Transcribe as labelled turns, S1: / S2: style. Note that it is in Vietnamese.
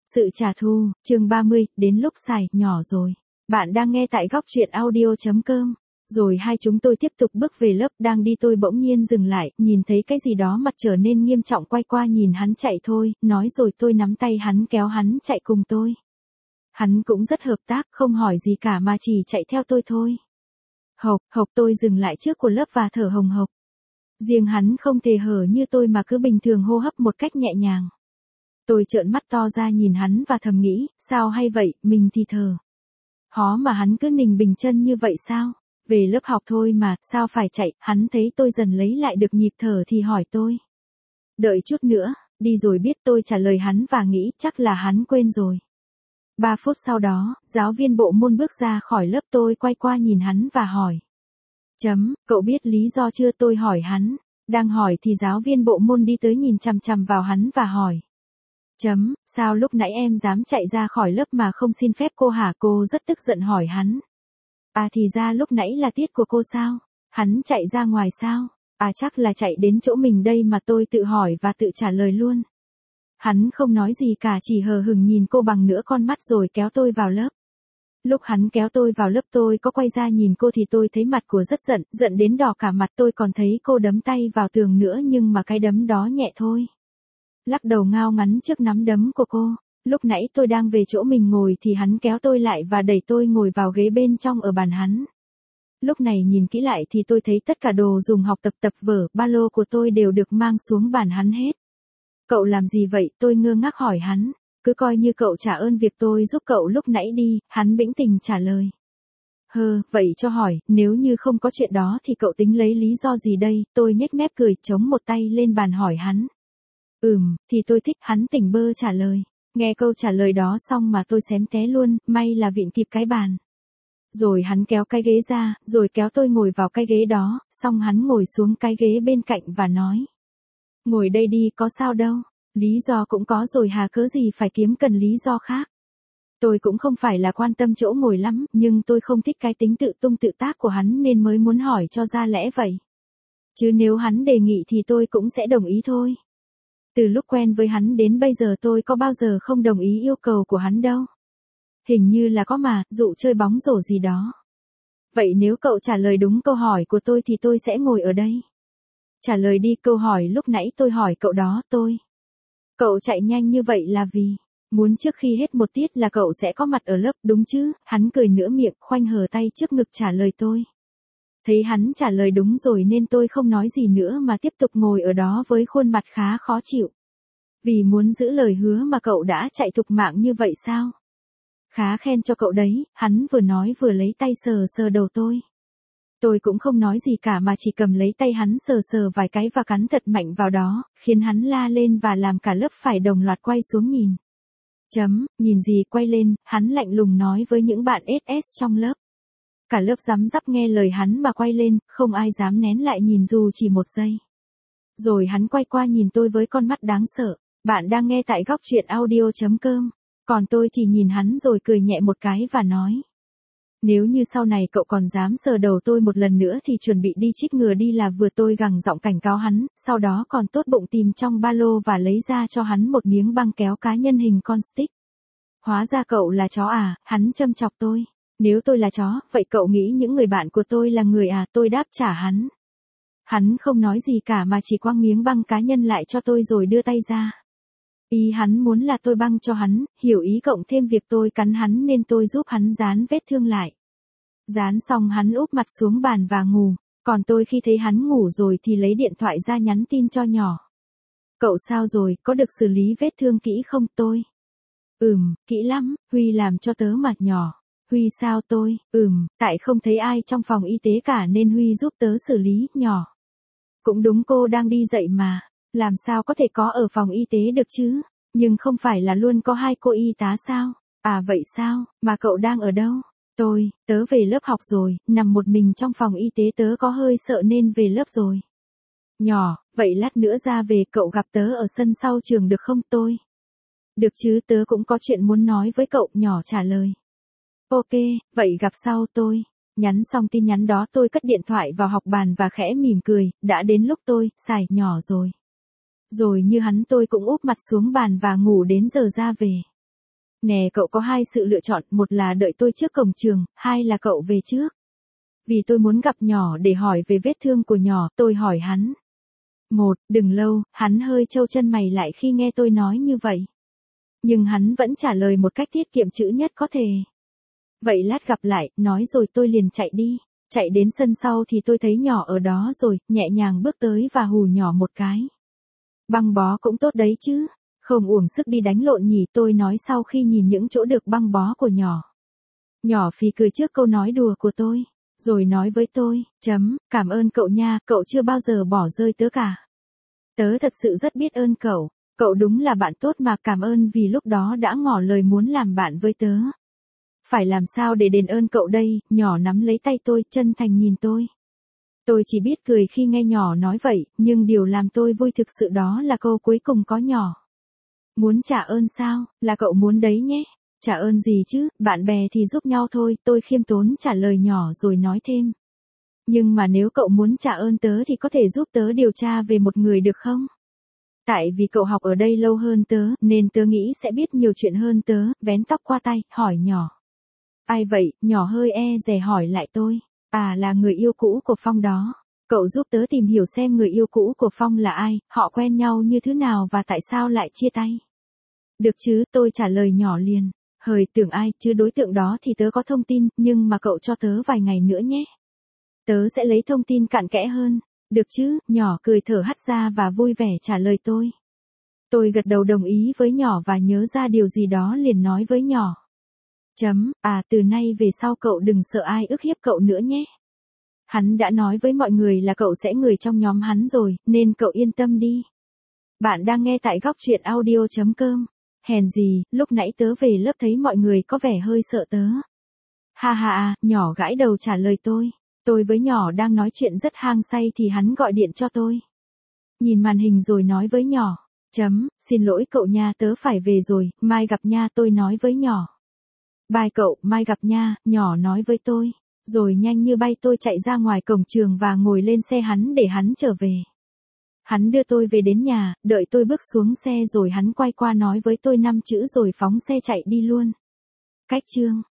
S1: Sự trả thù, chương 30, đến lúc xài, nhỏ rồi. Bạn đang nghe tại góc truyện audio.com. Rồi hai chúng tôi tiếp tục bước về lớp, đang đi tôi bỗng nhiên dừng lại, nhìn thấy cái gì đó mặt trở nên nghiêm trọng, quay qua nhìn hắn chạy thôi, nói rồi tôi nắm tay hắn kéo hắn chạy cùng tôi. Hắn cũng rất hợp tác, không hỏi gì cả mà chỉ chạy theo tôi thôi. Hộc tôi dừng lại trước của lớp và thở hồng hộc. Riêng hắn không thể hở như tôi mà cứ bình thường hô hấp một cách nhẹ nhàng. Tôi trợn mắt to ra nhìn hắn và thầm nghĩ, sao hay vậy, mình thì thở. Hó mà hắn cứ nình bình chân như vậy sao? Về lớp học thôi mà, sao phải chạy? Hắn thấy tôi dần lấy lại được nhịp thở thì hỏi tôi. Đợi chút nữa, đi rồi biết. Tôi trả lời hắn và nghĩ chắc là hắn quên rồi. 3 phút sau đó, giáo viên bộ môn bước ra khỏi lớp, tôi quay qua nhìn hắn và hỏi. Cậu biết lý do chưa? Tôi hỏi hắn. Đang hỏi thì giáo viên bộ môn đi tới nhìn chằm chằm vào hắn và hỏi. Sao lúc nãy em dám chạy ra khỏi lớp mà không xin phép cô hả? Cô rất tức giận hỏi hắn. À thì ra lúc nãy là tiết của cô sao? Hắn chạy ra ngoài sao? À chắc là chạy đến chỗ mình đây mà. Tôi tự hỏi và tự trả lời luôn. Hắn không nói gì cả, chỉ hờ hững nhìn cô bằng nửa con mắt rồi kéo tôi vào lớp. Lúc hắn kéo tôi vào lớp tôi có quay ra nhìn cô thì tôi thấy mặt cô rất giận đến đỏ cả mặt. Tôi còn thấy cô đấm tay vào tường nữa nhưng mà cái đấm đó nhẹ thôi. Lắc đầu ngao ngắn trước nắm đấm của cô. Lúc nãy tôi đang về chỗ mình ngồi thì hắn kéo tôi lại và đẩy tôi ngồi vào ghế bên trong ở bàn hắn. Lúc này nhìn kỹ lại thì tôi thấy tất cả đồ dùng học tập vở, ba lô của tôi đều được mang xuống bàn hắn hết. Cậu làm gì vậy? Tôi ngơ ngác hỏi hắn. Cứ coi như cậu trả ơn việc tôi giúp cậu lúc nãy đi, hắn bĩnh tình trả lời. Vậy cho hỏi, nếu như không có chuyện đó thì cậu tính lấy lý do gì đây? Tôi nhếch mép cười, chống một tay lên bàn hỏi hắn. Thì tôi thích. Hắn tỉnh bơ trả lời. Nghe câu trả lời đó xong mà tôi xém té luôn, may là vịn kịp cái bàn. Rồi hắn kéo cái ghế ra, rồi kéo tôi ngồi vào cái ghế đó, xong hắn ngồi xuống cái ghế bên cạnh và nói. Ngồi đây đi, có sao đâu, lý do cũng có rồi hà, cớ gì phải kiếm cần lý do khác. Tôi cũng không phải là quan tâm chỗ ngồi lắm, nhưng tôi không thích cái tính tự tung tự tác của hắn nên mới muốn hỏi cho ra lẽ vậy. Chứ nếu hắn đề nghị thì tôi cũng sẽ đồng ý thôi. Từ lúc quen với hắn đến bây giờ tôi có bao giờ không đồng ý yêu cầu của hắn đâu. Hình như là có mà, dụ chơi bóng rổ gì đó. Vậy nếu cậu trả lời đúng câu hỏi của tôi thì tôi sẽ ngồi ở đây. Trả lời đi, câu hỏi lúc nãy tôi hỏi cậu đó. Cậu chạy nhanh như vậy là vì muốn trước khi hết một tiết là cậu sẽ có mặt ở lớp đúng chứ? Hắn cười nửa miệng, khoanh hờ tay trước ngực trả lời tôi. Thấy hắn trả lời đúng rồi nên tôi không nói gì nữa mà tiếp tục ngồi ở đó với khuôn mặt khá khó chịu. Vì muốn giữ lời hứa mà cậu đã chạy thục mạng như vậy sao? Khá khen cho cậu đấy, hắn vừa nói vừa lấy tay sờ đầu tôi. Tôi cũng không nói gì cả mà chỉ cầm lấy tay hắn sờ vài cái và cắn thật mạnh vào đó, khiến hắn la lên và làm cả lớp phải đồng loạt quay xuống nhìn. Nhìn gì quay lên, hắn lạnh lùng nói với những bạn SS trong lớp. Cả lớp răm rắp nghe lời hắn mà quay lên, không ai dám nén lại nhìn dù chỉ một giây. Rồi hắn quay qua nhìn tôi với con mắt đáng sợ. Bạn đang nghe tại góc truyện audio.com. Còn tôi chỉ nhìn hắn rồi cười nhẹ một cái và nói. Nếu như sau này cậu còn dám sờ đầu tôi một lần nữa thì chuẩn bị đi chích ngừa đi là vừa. Tôi gằn giọng cảnh cáo hắn, sau đó còn tốt bụng tìm trong ba lô và lấy ra cho hắn một miếng băng kéo cá nhân hình con stick. Hóa ra cậu là chó à? Hắn châm chọc tôi. Nếu tôi là chó, vậy cậu nghĩ những người bạn của tôi là người à? Tôi đáp trả hắn. Hắn không nói gì cả mà chỉ quăng miếng băng cá nhân lại cho tôi rồi đưa tay ra. Ý hắn muốn là tôi băng cho hắn, hiểu ý cộng thêm việc tôi cắn hắn nên tôi giúp hắn dán vết thương lại. Dán xong hắn úp mặt xuống bàn và ngủ, còn tôi khi thấy hắn ngủ rồi thì lấy điện thoại ra nhắn tin cho nhỏ. Cậu sao rồi, có được xử lý vết thương kỹ không? Tôi. Kỹ lắm, Huy làm cho tớ mặt nhỏ. Huy sao? Tôi. Tại không thấy ai trong phòng y tế cả nên Huy giúp tớ xử lý. Nhỏ. Cũng đúng, cô đang đi dạy mà. Làm sao có thể có ở phòng y tế được chứ? Nhưng không phải là luôn có 2 cô y tá sao? À vậy sao? Mà cậu đang ở đâu? Tớ về lớp học rồi, nằm một mình trong phòng y tế, tớ có hơi sợ nên về lớp rồi. Nhỏ, vậy lát nữa ra về cậu gặp tớ ở sân sau trường được không? Tôi. Được chứ, tớ cũng có chuyện muốn nói với cậu. Nhỏ trả lời. Ok, vậy gặp sau. Tôi. Nhắn xong tin nhắn đó tôi cất điện thoại vào học bàn và khẽ mỉm cười, đã đến lúc tôi xài nhỏ rồi. Rồi như hắn tôi cũng úp mặt xuống bàn và ngủ đến giờ ra về. Nè cậu có hai sự lựa chọn, một là đợi tôi trước cổng trường, hai là cậu về trước. Vì tôi muốn gặp nhỏ để hỏi về vết thương của nhỏ, tôi hỏi hắn. Đừng lâu, hắn hơi trâu chân mày lại khi nghe tôi nói như vậy. Nhưng hắn vẫn trả lời một cách tiết kiệm chữ nhất có thể. Vậy lát gặp lại, nói rồi tôi liền chạy đi. Chạy đến sân sau thì tôi thấy nhỏ ở đó rồi, nhẹ nhàng bước tới và hù nhỏ một cái. Băng bó cũng tốt đấy chứ. Không uổng sức đi đánh lộn nhỉ, tôi nói sau khi nhìn những chỗ được băng bó của nhỏ. Nhỏ phì cười trước câu nói đùa của tôi. Rồi nói với tôi, cảm ơn cậu nha, cậu chưa bao giờ bỏ rơi tớ cả. Tớ thật sự rất biết ơn cậu. Cậu đúng là bạn tốt mà, cảm ơn vì lúc đó đã ngỏ lời muốn làm bạn với tớ. Phải làm sao để đền ơn cậu đây, nhỏ nắm lấy tay tôi, chân thành nhìn tôi. Tôi chỉ biết cười khi nghe nhỏ nói vậy, nhưng điều làm tôi vui thực sự đó là câu cuối cùng có nhỏ. Muốn trả ơn sao, là cậu muốn đấy nhé. Trả ơn gì chứ, bạn bè thì giúp nhau thôi, tôi khiêm tốn trả lời nhỏ rồi nói thêm. Nhưng mà nếu cậu muốn trả ơn tớ thì có thể giúp tớ điều tra về một người được không? Tại vì cậu học ở đây lâu hơn tớ, nên tớ nghĩ sẽ biết nhiều chuyện hơn tớ, vén tóc qua tay, hỏi nhỏ. Ai vậy, nhỏ hơi dè hỏi lại tôi. À, là người yêu cũ của Phong đó. Cậu giúp tớ tìm hiểu xem người yêu cũ của Phong là ai, họ quen nhau như thế nào và tại sao lại chia tay. Được chứ, tôi trả lời nhỏ liền. Hời, tưởng ai, chứ đối tượng đó thì tớ có thông tin, nhưng mà cậu cho tớ vài ngày nữa nhé. Tớ sẽ lấy thông tin cặn kẽ hơn. Được chứ, nhỏ cười thở hắt ra và vui vẻ trả lời tôi. Tôi gật đầu đồng ý với nhỏ và nhớ ra điều gì đó liền nói với nhỏ. Từ nay về sau cậu đừng sợ ai ức hiếp cậu nữa nhé. Hắn đã nói với mọi người là cậu sẽ người trong nhóm hắn rồi, nên cậu yên tâm đi. Bạn đang nghe tại góc truyện audio.com. Hèn gì, lúc nãy tớ về lớp thấy mọi người có vẻ hơi sợ tớ. Ha ha, nhỏ gãi đầu trả lời tôi. Tôi với nhỏ đang nói chuyện rất hang say thì hắn gọi điện cho tôi. Nhìn màn hình rồi nói với nhỏ. Xin lỗi cậu nha, tớ phải về rồi, mai gặp nha, tôi nói với nhỏ. Bye cậu, mai gặp nha, nhỏ nói với tôi. Rồi nhanh như bay tôi chạy ra ngoài cổng trường và ngồi lên xe hắn để hắn trở về. Hắn đưa tôi về đến nhà, đợi tôi bước xuống xe rồi hắn quay qua nói với tôi 5 chữ rồi phóng xe chạy đi luôn. Cách chương